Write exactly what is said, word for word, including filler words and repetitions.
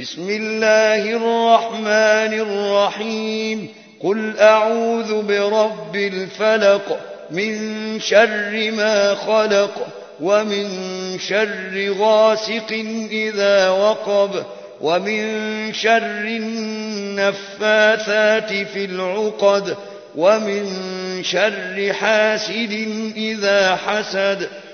بسم الله الرحمن الرحيم قل أعوذ برب الفلق من شر ما خلق ومن شر غاسق إذا وقب ومن شر النفاثات في العقد ومن شر حاسد إذا حسد